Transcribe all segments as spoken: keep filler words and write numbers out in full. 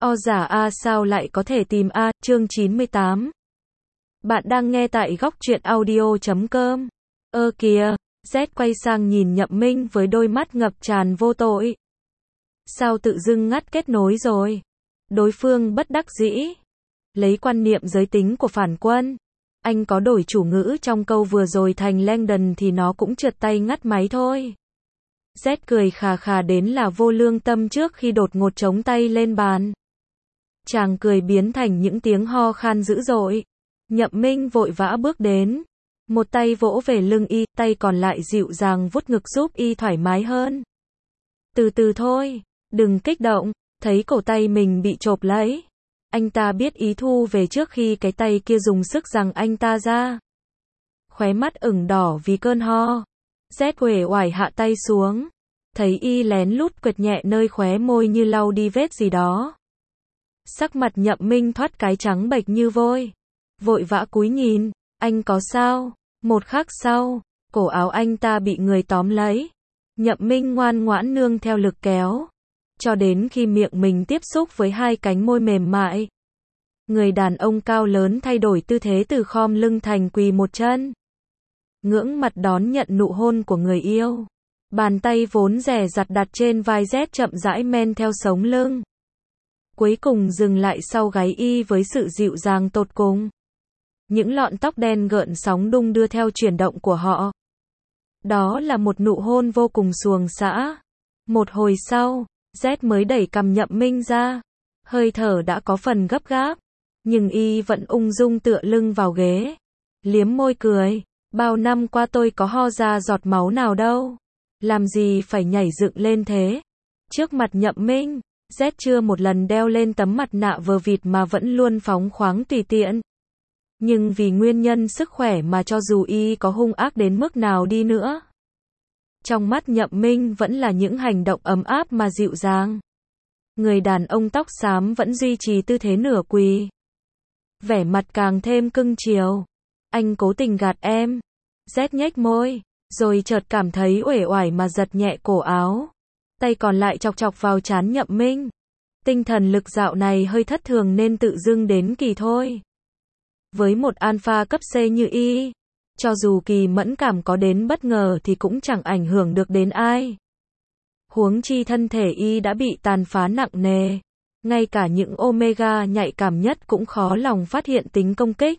O giả A sao lại có thể tìm A, chương chín mươi tám. Bạn đang nghe tại góc truyện audio chấm com. Ơ kìa, Z quay sang nhìn Nhậm Minh với đôi mắt ngập tràn vô tội. Sao tự dưng ngắt kết nối rồi? Đối phương bất đắc dĩ. Lấy quan niệm giới tính của phản quân. Anh có đổi chủ ngữ trong câu vừa rồi thành Langdon thì nó cũng trượt tay ngắt máy thôi. Z cười khà khà đến là vô lương tâm trước khi đột ngột chống tay lên bàn. Chàng cười biến thành những tiếng ho khan dữ dội. Nhậm Minh vội vã bước đến. Một tay vỗ về lưng y, tay còn lại dịu dàng vuốt ngực giúp y thoải mái hơn. Từ từ thôi, đừng kích động, thấy cổ tay mình bị chộp lấy. Anh ta biết ý thu về trước khi cái tay kia dùng sức giằng anh ta ra. Khóe mắt ửng đỏ vì cơn ho. Z uể oải hạ tay xuống. Thấy y lén lút quệt nhẹ nơi khóe môi như lau đi vết gì đó. Sắc mặt Nhậm Minh thoát cái trắng bệch như vôi. Vội vã cúi nhìn, anh có sao? Một khắc sau, cổ áo anh ta bị người tóm lấy. Nhậm Minh ngoan ngoãn nương theo lực kéo. Cho đến khi miệng mình tiếp xúc với hai cánh môi mềm mại. Người đàn ông cao lớn thay đổi tư thế từ khom lưng thành quỳ một chân. Ngưỡng mặt đón nhận nụ hôn của người yêu. Bàn tay vốn dè dặt đặt trên vai Z chậm rãi men theo sống lưng. Cuối cùng dừng lại sau gáy y với sự dịu dàng tột cùng. Những lọn tóc đen gợn sóng đung đưa theo chuyển động của họ. Đó là một nụ hôn vô cùng xuồng xã. Một hồi sau, Z mới đẩy cằm Nhậm Minh ra. Hơi thở đã có phần gấp gáp. Nhưng y vẫn ung dung tựa lưng vào ghế. Liếm môi cười. Bao năm qua tôi có ho ra giọt máu nào đâu. Làm gì phải nhảy dựng lên thế? Trước mặt Nhậm Minh, Z chưa một lần đeo lên tấm mặt nạ vờ vịt mà vẫn luôn phóng khoáng tùy tiện. Nhưng vì nguyên nhân sức khỏe mà cho dù y có hung ác đến mức nào đi nữa. Trong mắt Nhậm Minh vẫn là những hành động ấm áp mà dịu dàng. Người đàn ông tóc xám vẫn duy trì tư thế nửa quỳ. Vẻ mặt càng thêm cưng chiều. Anh cố tình gạt em. Z nhếch môi, rồi chợt cảm thấy uể oải mà giật nhẹ cổ áo. Tay còn lại chọc chọc vào trán Nhậm Minh. Tinh thần lực dạo này hơi thất thường nên tự dưng đến kỳ thôi. Với một alpha cấp C như y, cho dù kỳ mẫn cảm có đến bất ngờ thì cũng chẳng ảnh hưởng được đến ai. Huống chi thân thể y đã bị tàn phá nặng nề. Ngay cả những omega nhạy cảm nhất cũng khó lòng phát hiện tính công kích.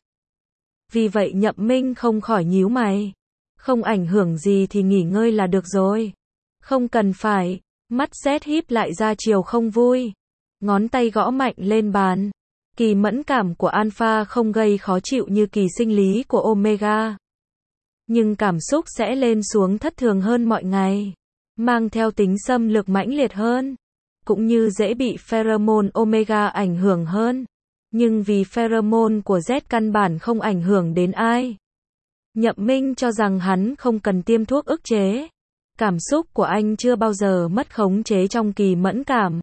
Vì vậy Nhậm Minh không khỏi nhíu mày. Không ảnh hưởng gì thì nghỉ ngơi là được rồi. Không cần phải. Mắt Z híp lại ra chiều không vui. Ngón tay gõ mạnh lên bàn. Kỳ mẫn cảm của alpha không gây khó chịu như kỳ sinh lý của omega. Nhưng cảm xúc sẽ lên xuống thất thường hơn mọi ngày. Mang theo tính xâm lược mãnh liệt hơn. Cũng như dễ bị pheromone omega ảnh hưởng hơn. Nhưng vì pheromone của Z căn bản không ảnh hưởng đến ai. Nhậm Minh cho rằng hắn không cần tiêm thuốc ức chế. Cảm xúc của anh chưa bao giờ mất khống chế trong kỳ mẫn cảm.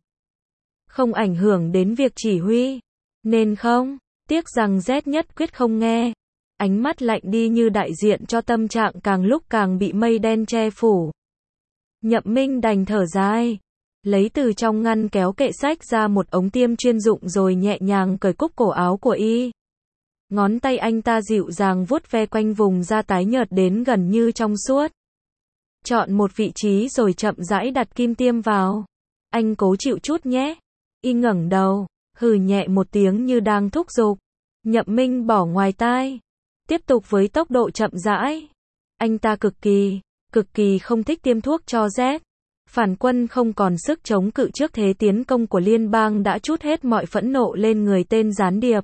Không ảnh hưởng đến việc chỉ huy. Nên không, tiếc rằng Z nhất quyết không nghe. Ánh mắt lạnh đi như đại diện cho tâm trạng càng lúc càng bị mây đen che phủ. Nhậm Minh đành thở dài. Lấy từ trong ngăn kéo kệ sách ra một ống tiêm chuyên dụng rồi nhẹ nhàng cởi cúc cổ áo của y. Ngón tay anh ta dịu dàng vuốt ve quanh vùng da tái nhợt đến gần như trong suốt. Chọn một vị trí rồi chậm rãi đặt kim tiêm vào. Anh cố chịu chút nhé. Y ngẩng đầu, hừ nhẹ một tiếng như đang thúc giục. Nhậm Minh bỏ ngoài tai. Tiếp tục với tốc độ chậm rãi. Anh ta cực kỳ, cực kỳ không thích tiêm thuốc cho Z. Phản quân không còn sức chống cự trước thế tiến công của liên bang đã trút hết mọi phẫn nộ lên người tên gián điệp.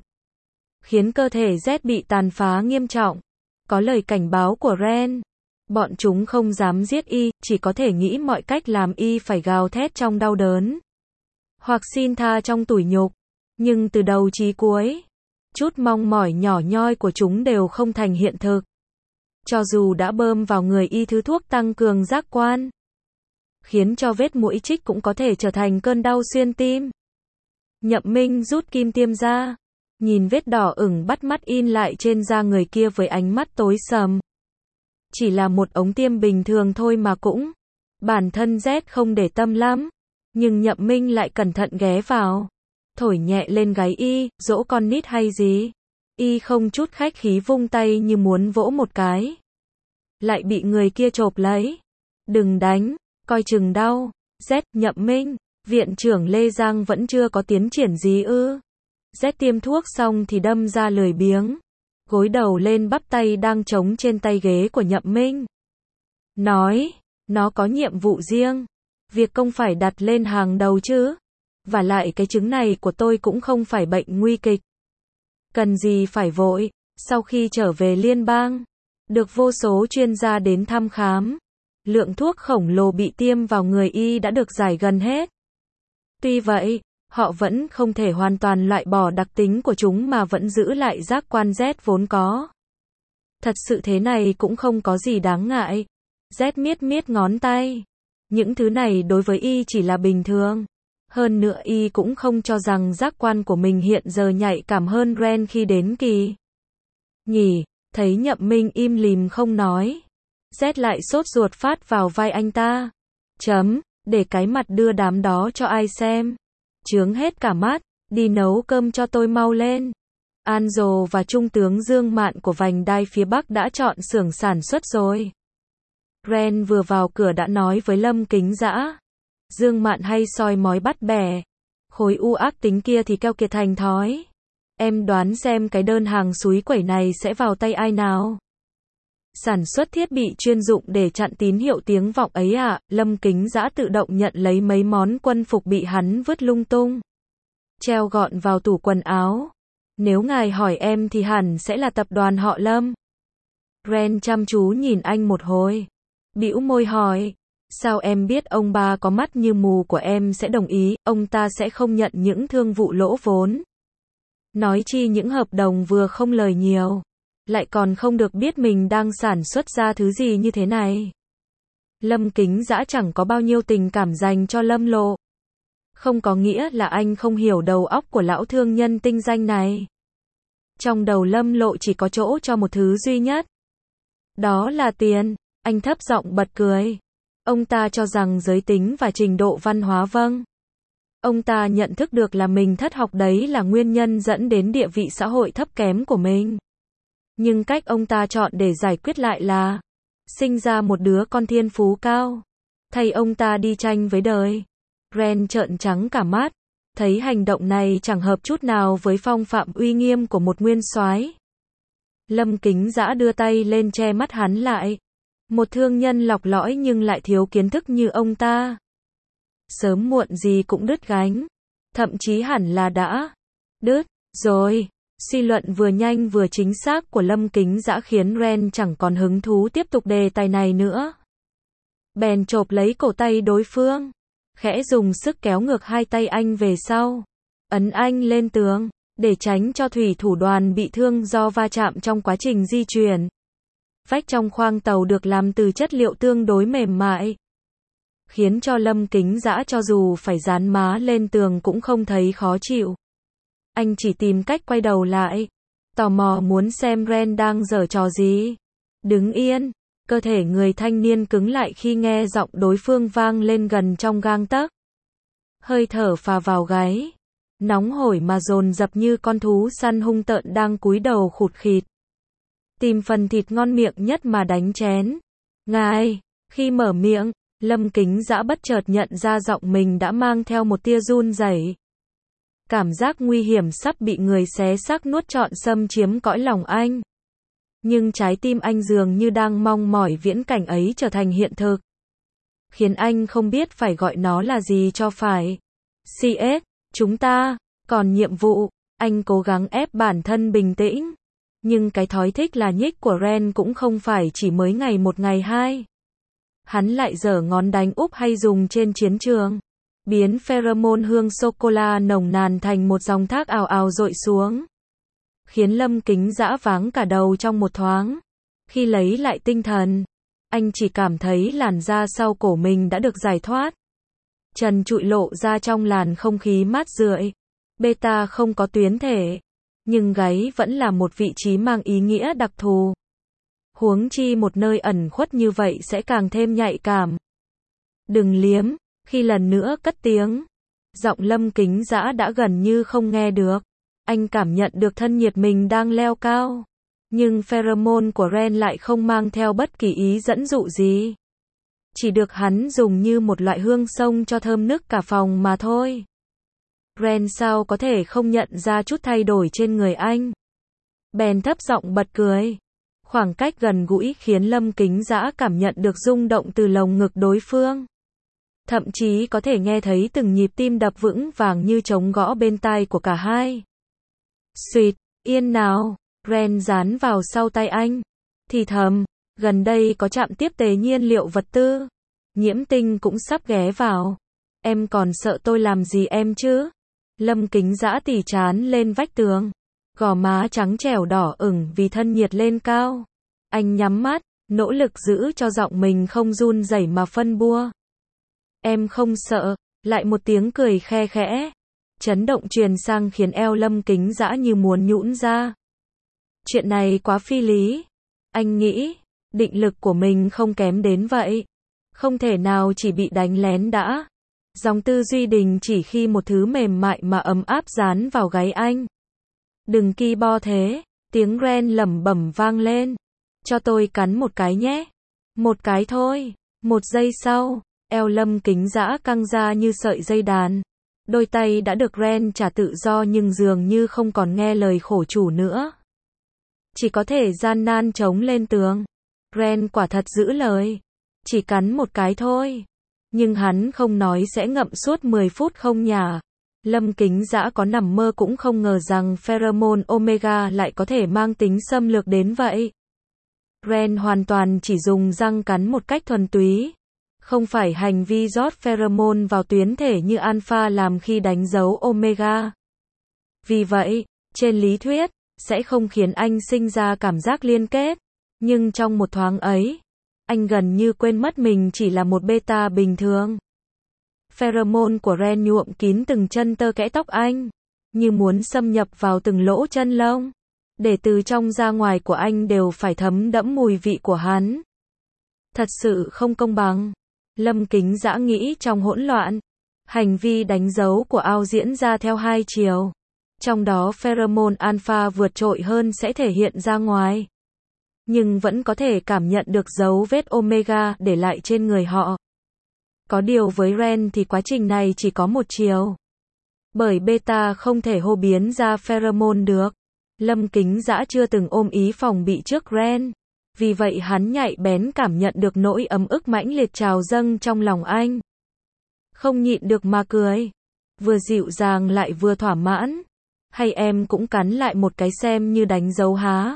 Khiến cơ thể Z bị tàn phá nghiêm trọng. Có lời cảnh báo của Ren. Bọn chúng không dám giết y, chỉ có thể nghĩ mọi cách làm y phải gào thét trong đau đớn. Hoặc xin tha trong tủi nhục. Nhưng từ đầu chí cuối, chút mong mỏi nhỏ nhoi của chúng đều không thành hiện thực. Cho dù đã bơm vào người y thứ thuốc tăng cường giác quan. Khiến cho vết mũi chích cũng có thể trở thành cơn đau xuyên tim. Nhậm Minh rút kim tiêm ra. Nhìn vết đỏ ửng bắt mắt in lại trên da người kia với ánh mắt tối sầm. Chỉ là một ống tiêm bình thường thôi mà cũng. Bản thân Z không để tâm lắm. Nhưng Nhậm Minh lại cẩn thận ghé vào. thổi nhẹ lên gáy y, dỗ con nít hay gì? Y không chút khách khí vung tay như muốn vỗ một cái. Lại bị người kia chộp lấy. Đừng đánh, coi chừng đau. Z, Nhậm Minh, viện trưởng Lê Giang vẫn chưa có tiến triển gì ư? Z tiêm thuốc xong thì đâm ra lười biếng. Gối đầu lên bắp tay đang trống trên tay ghế của Nhậm Minh. Nói, nó có nhiệm vụ riêng. Việc công phải đặt lên hàng đầu chứ. Và lại cái chứng này của tôi cũng không phải bệnh nguy kịch. Cần gì phải vội. Sau khi trở về liên bang, được vô số chuyên gia đến thăm khám. Lượng thuốc khổng lồ bị tiêm vào người y đã được giải gần hết. Tuy vậy, họ vẫn không thể hoàn toàn loại bỏ đặc tính của chúng mà vẫn giữ lại giác quan Z vốn có. Thật sự thế này cũng không có gì đáng ngại. Z miết miết ngón tay. Những thứ này đối với y chỉ là bình thường. Hơn nữa y cũng không cho rằng giác quan của mình hiện giờ nhạy cảm hơn Ren khi đến kỳ. Nhỉ, thấy Nhậm Minh im lìm không nói. Z lại sốt ruột phát vào vai anh ta. Chấm, để cái mặt đưa đám đó cho ai xem. Chướng hết cả mắt, đi nấu cơm cho tôi mau lên. Anzo và Trung tướng Dương Mạn của vành đai phía Bắc đã chọn xưởng sản xuất rồi. Ren vừa vào cửa đã nói với Lâm Kính Dã. Dương Mạn hay soi mói bắt bẻ. Khối u ác tính kia thì keo kiệt thành thói. Em đoán xem cái đơn hàng xúi quẩy này sẽ vào tay ai nào? Sản xuất thiết bị chuyên dụng để chặn tín hiệu tiếng vọng ấy à? Lâm Kính Dã tự động nhận lấy mấy món quân phục bị hắn vứt lung tung. Treo gọn vào tủ quần áo. Nếu ngài hỏi em thì hẳn sẽ là tập đoàn họ Lâm. Ren chăm chú nhìn anh một hồi. Bĩu môi hỏi. Sao em biết ông ba có mắt như mù của em sẽ đồng ý, ông ta sẽ không nhận những thương vụ lỗ vốn. Nói chi những hợp đồng vừa không lời nhiều. Lại còn không được biết mình đang sản xuất ra thứ gì như thế này. Lâm Kính Dã chẳng có bao nhiêu tình cảm dành cho Lâm Lộ. Không có nghĩa là anh không hiểu đầu óc của lão thương nhân tinh danh này. Trong đầu Lâm Lộ chỉ có chỗ cho một thứ duy nhất. Đó là tiền. Anh thấp giọng bật cười. Ông ta cho rằng giới tính và trình độ văn hóa vâng. Ông ta nhận thức được là mình thất học đấy là nguyên nhân dẫn đến địa vị xã hội thấp kém của mình. Nhưng cách ông ta chọn để giải quyết lại là sinh ra một đứa con thiên phú cao. Thay ông ta đi tranh với đời. Ren trợn trắng cả mắt. Thấy hành động này chẳng hợp chút nào với phong phạm uy nghiêm của một nguyên soái. Lâm Kính Dã đưa tay lên che mắt hắn lại. Một thương nhân lọc lõi nhưng lại thiếu kiến thức như ông ta. Sớm muộn gì cũng đứt gánh. Thậm chí hẳn là đã đứt rồi. Suy luận vừa nhanh vừa chính xác của Lâm Kính Dã khiến Ren chẳng còn hứng thú tiếp tục đề tài này nữa. Bèn chộp lấy cổ tay đối phương. Khẽ dùng sức kéo ngược hai tay anh về sau. Ấn anh lên tường. Để tránh cho thủy thủ đoàn bị thương do va chạm trong quá trình di chuyển. Vách trong khoang tàu được làm từ chất liệu tương đối mềm mại. Khiến cho Lâm Kính Dã cho dù phải dán má lên tường cũng không thấy khó chịu. Anh chỉ tìm cách quay đầu lại. Tò mò muốn xem Ren đang giở trò gì. Đứng yên. Cơ thể người thanh niên cứng lại khi nghe giọng đối phương vang lên gần trong gang tấc. Hơi thở phà vào gáy. Nóng hổi mà dồn dập như con thú săn hung tợn đang cúi đầu khụt khịt. Tìm phần thịt ngon miệng nhất mà đánh chén. Ngài, khi mở miệng, Lâm Kính Dã bất chợt nhận ra giọng mình đã mang theo một tia run rẩy. Cảm giác nguy hiểm sắp bị người xé xác nuốt trọn xâm chiếm cõi lòng anh. Nhưng trái tim anh dường như đang mong mỏi viễn cảnh ấy trở thành hiện thực. Khiến anh không biết phải gọi nó là gì cho phải. xê ét, chúng ta, còn nhiệm vụ, anh cố gắng ép bản thân bình tĩnh. Nhưng cái thói thích là nhích của Ren cũng không phải chỉ mới ngày một ngày hai. Hắn lại giở ngón đánh úp hay dùng trên chiến trường. Biến pheromone hương sô-cô-la nồng nàn thành một dòng thác ào ào dội xuống. Khiến Lâm Kính Dã váng cả đầu trong một thoáng. Khi lấy lại tinh thần, anh chỉ cảm thấy làn da sau cổ mình đã được giải thoát. Trần trụi lộ ra trong làn không khí mát rượi. Beta không có tuyến thể. Nhưng gáy vẫn là một vị trí mang ý nghĩa đặc thù. Huống chi một nơi ẩn khuất như vậy sẽ càng thêm nhạy cảm. Đừng liếm, khi lần nữa cất tiếng. Giọng Lâm Kính Dã đã gần như không nghe được. Anh cảm nhận được thân nhiệt mình đang leo cao. Nhưng pheromone của Ren lại không mang theo bất kỳ ý dẫn dụ gì. Chỉ được hắn dùng như một loại hương xông cho thơm nức cả phòng mà thôi. Ren sao có thể không nhận ra chút thay đổi trên người anh. Bèn thấp giọng bật cười. Khoảng cách gần gũi khiến Lâm Kính Dã cảm nhận được rung động từ lồng ngực đối phương. Thậm chí có thể nghe thấy từng nhịp tim đập vững vàng như trống gõ bên tai của cả hai. Xuyệt, yên nào, Ren dán vào sau tay anh. Thì thầm, gần đây có trạm tiếp tế nhiên liệu vật tư. Nhiễm Tinh cũng sắp ghé vào. Em còn sợ tôi làm gì em chứ? Lâm Kính Dã tỉ trán lên vách tường. Gò má trắng trẻo đỏ ửng vì thân nhiệt lên cao. Anh nhắm mắt, nỗ lực giữ cho giọng mình không run rẩy mà phân bua. Em không sợ, lại một tiếng cười khe khẽ. Chấn động truyền sang khiến eo Lâm Kính Dã như muốn nhũn ra. Chuyện này quá phi lý. Anh nghĩ, định lực của mình không kém đến vậy. Không thể nào chỉ bị đánh lén đã. Dòng tư duy đình chỉ khi một thứ mềm mại mà ấm áp dán vào gáy anh. Đừng ki bo thế, tiếng Ren lẩm bẩm vang lên. Cho tôi cắn một cái nhé. Một cái thôi. Một giây sau, eo Lâm Kính Dã căng ra như sợi dây đàn. Đôi tay đã được Ren trả tự do nhưng dường như không còn nghe lời khổ chủ nữa. Chỉ có thể gian nan chống lên tường. Ren quả thật giữ lời. Chỉ cắn một cái thôi. Nhưng hắn không nói sẽ ngậm suốt mười phút không nhả. Lâm Kính Dã có nằm mơ cũng không ngờ rằng pheromone Omega lại có thể mang tính xâm lược đến vậy. Ren hoàn toàn chỉ dùng răng cắn một cách thuần túy. Không phải hành vi rót pheromone vào tuyến thể như alpha làm khi đánh dấu omega. Vì vậy, trên lý thuyết, sẽ không khiến anh sinh ra cảm giác liên kết. Nhưng trong một thoáng ấy, anh gần như quên mất mình chỉ là một beta bình thường. Pheromone của Ren nhuộm kín từng chân tơ kẽ tóc anh, như muốn xâm nhập vào từng lỗ chân lông, để từ trong ra ngoài của anh đều phải thấm đẫm mùi vị của hắn. Thật sự không công bằng. Lâm Kính Dã nghĩ trong hỗn loạn. Hành vi đánh dấu của ao diễn ra theo hai chiều. Trong đó pheromone alpha vượt trội hơn sẽ thể hiện ra ngoài. Nhưng vẫn có thể cảm nhận được dấu vết omega để lại trên người họ. Có điều với Ren thì quá trình này chỉ có một chiều. Bởi beta không thể hô biến ra pheromone được. Lâm Kính Dã chưa từng ôm ý phòng bị trước Ren. Vì vậy hắn nhạy bén cảm nhận được nỗi ấm ức mãnh liệt trào dâng trong lòng anh. Không nhịn được mà cười. Vừa dịu dàng lại vừa thỏa mãn. Hay em cũng cắn lại một cái xem như đánh dấu há.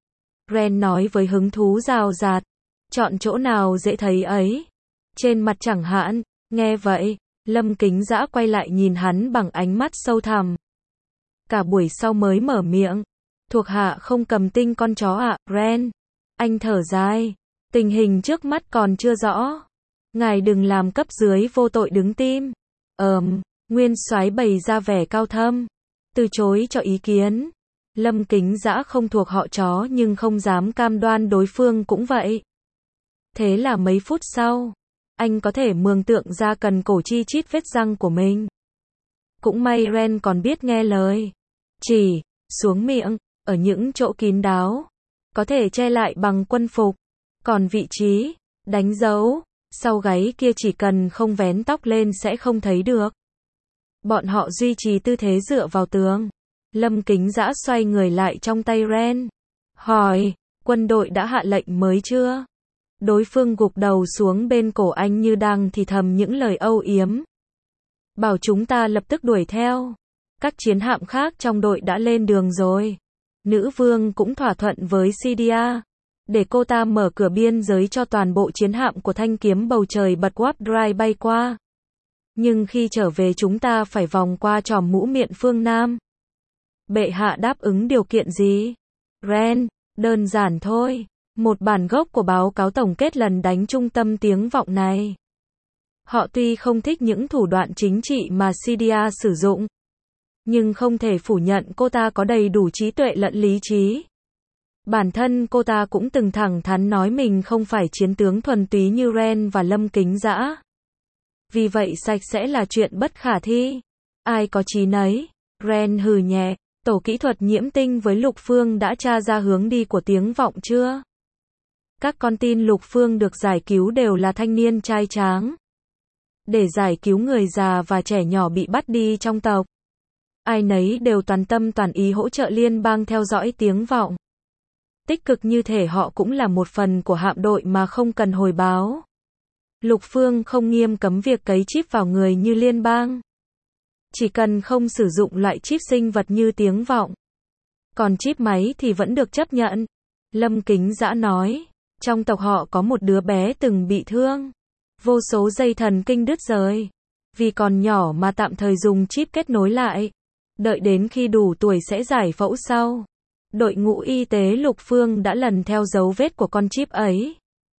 Ren nói với hứng thú rào rạt. Chọn chỗ nào dễ thấy ấy. Trên mặt chẳng hạn. Nghe vậy, Lâm Kính Dã quay lại nhìn hắn bằng ánh mắt sâu thẳm. Cả buổi sau mới mở miệng. Thuộc hạ không cầm tinh con chó ạ, à, Ren. Anh thở dài. Tình hình trước mắt còn chưa rõ. Ngài đừng làm cấp dưới vô tội đứng tim. Ờm, Nguyên soái bày ra vẻ cao thâm. Từ chối cho ý kiến. Lâm Kính Dã không thuộc họ chó nhưng không dám cam đoan đối phương cũng vậy. Thế là mấy phút sau, anh có thể mường tượng ra cần cổ chi chít vết răng của mình. Cũng may Ren còn biết nghe lời. Chỉ, xuống miệng, ở những chỗ kín đáo. Có thể che lại bằng quân phục. Còn vị trí, đánh dấu, sau gáy kia chỉ cần không vén tóc lên sẽ không thấy được. Bọn họ duy trì tư thế dựa vào tường. Lâm Kính Dã xoay người lại trong tay Ren. Hỏi, quân đội đã hạ lệnh mới chưa? Đối phương gục đầu xuống bên cổ anh như đang thì thầm những lời âu yếm. Bảo chúng ta lập tức đuổi theo. Các chiến hạm khác trong đội đã lên đường rồi. Nữ vương cũng thỏa thuận với Sidia. Để cô ta mở cửa biên giới cho toàn bộ chiến hạm của thanh kiếm bầu trời bật warp drive bay qua. Nhưng khi trở về chúng ta phải vòng qua tròm mũ miệng phương Nam. Bệ hạ đáp ứng điều kiện gì? Ren, đơn giản thôi. Một bản gốc của báo cáo tổng kết lần đánh trung tâm tiếng vọng này. Họ tuy không thích những thủ đoạn chính trị mà Sidia sử dụng. Nhưng không thể phủ nhận cô ta có đầy đủ trí tuệ lẫn lý trí. Bản thân cô ta cũng từng thẳng thắn nói mình không phải chiến tướng thuần túy như Ren và Lâm Kính Dã. Vì vậy sạch sẽ là chuyện bất khả thi. Ai có chí nấy. Ren hừ nhẹ. Tổ kỹ thuật nhiễm tinh với Lục Phương đã tra ra hướng đi của tiếng vọng chưa? Các con tin Lục Phương được giải cứu đều là thanh niên trai tráng. Để giải cứu người già và trẻ nhỏ bị bắt đi trong tộc. Ai nấy đều toàn tâm toàn ý hỗ trợ liên bang theo dõi tiếng vọng. Tích cực như thể họ cũng là một phần của hạm đội mà không cần hồi báo. Lục Phương không nghiêm cấm việc cấy chip vào người như liên bang. Chỉ cần không sử dụng loại chip sinh vật như tiếng vọng. Còn chip máy thì vẫn được chấp nhận. Lâm Kính Dã nói, trong tộc họ có một đứa bé từng bị thương. Vô số dây thần kinh đứt rời. Vì còn nhỏ mà tạm thời dùng chip kết nối lại. Đợi đến khi đủ tuổi sẽ giải phẫu sau. Đội ngũ y tế Lục Phương đã lần theo dấu vết của con chip ấy.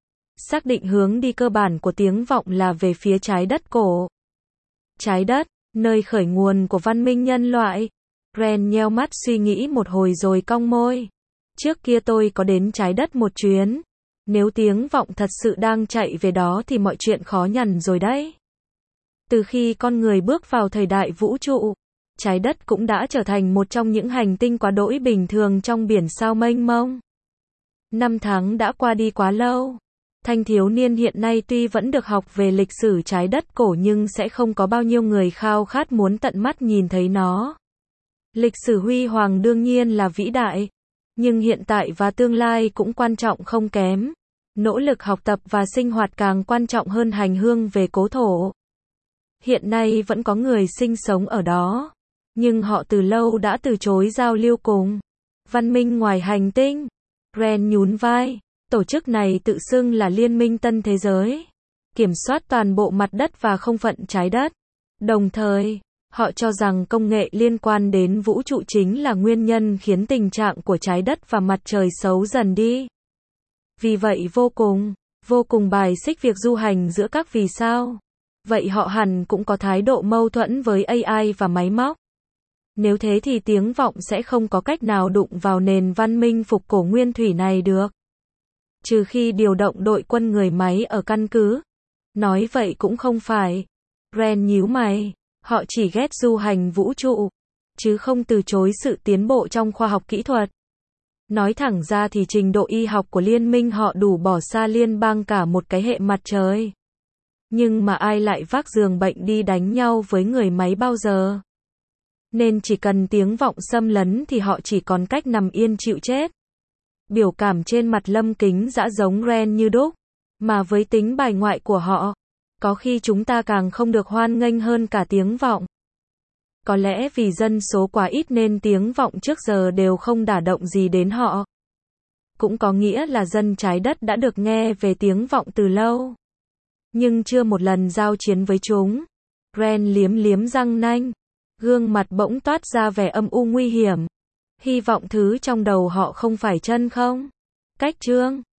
Xác định hướng đi cơ bản của tiếng vọng là về phía trái đất cổ. Trái đất, nơi khởi nguồn của văn minh nhân loại. Ren nheo mắt suy nghĩ một hồi rồi cong môi. Trước kia tôi có đến trái đất một chuyến. Nếu tiếng vọng thật sự đang chạy về đó thì mọi chuyện khó nhằn rồi đấy. Từ khi con người bước vào thời đại vũ trụ, trái đất cũng đã trở thành một trong những hành tinh quá đỗi bình thường trong biển sao mênh mông. Năm tháng đã qua đi quá lâu. Thanh thiếu niên hiện nay tuy vẫn được học về lịch sử trái đất cổ nhưng sẽ không có bao nhiêu người khao khát muốn tận mắt nhìn thấy nó. Lịch sử huy hoàng đương nhiên là vĩ đại, nhưng hiện tại và tương lai cũng quan trọng không kém. Nỗ lực học tập và sinh hoạt càng quan trọng hơn hành hương về cố thổ. Hiện nay vẫn có người sinh sống ở đó, nhưng họ từ lâu đã từ chối giao lưu cùng văn minh ngoài hành tinh. Ren nhún vai. Tổ chức này tự xưng là Liên minh Tân Thế Giới, kiểm soát toàn bộ mặt đất và không phận trái đất. Đồng thời, họ cho rằng công nghệ liên quan đến vũ trụ chính là nguyên nhân khiến tình trạng của trái đất và mặt trời xấu dần đi. Vì vậy vô cùng, vô cùng bài xích việc du hành giữa các vì sao. Vậy họ hẳn cũng có thái độ mâu thuẫn với a i và máy móc. Nếu thế thì tiếng vọng sẽ không có cách nào đụng vào nền văn minh phục cổ nguyên thủy này được. Trừ khi điều động đội quân người máy ở căn cứ. Nói vậy cũng không phải. Ren nhíu mày. Họ chỉ ghét du hành vũ trụ, chứ không từ chối sự tiến bộ trong khoa học kỹ thuật. Nói thẳng ra thì trình độ y học của liên minh họ đủ bỏ xa liên bang cả một cái hệ mặt trời. Nhưng mà ai lại vác giường bệnh đi đánh nhau với người máy bao giờ? Nên chỉ cần tiếng vọng xâm lấn thì họ chỉ còn cách nằm yên chịu chết. Biểu cảm trên mặt Lâm Kính Dã giống Ren như đúc. Mà với tính bài ngoại của họ, có khi chúng ta càng không được hoan nghênh hơn cả tiếng vọng. Có lẽ vì dân số quá ít nên tiếng vọng trước giờ đều không đả động gì đến họ. Cũng có nghĩa là dân trái đất đã được nghe về tiếng vọng từ lâu. Nhưng chưa một lần giao chiến với chúng. Ren liếm liếm răng nanh. Gương mặt bỗng toát ra vẻ âm u nguy hiểm. Hy vọng thứ trong đầu họ không phải chân không? Cách chương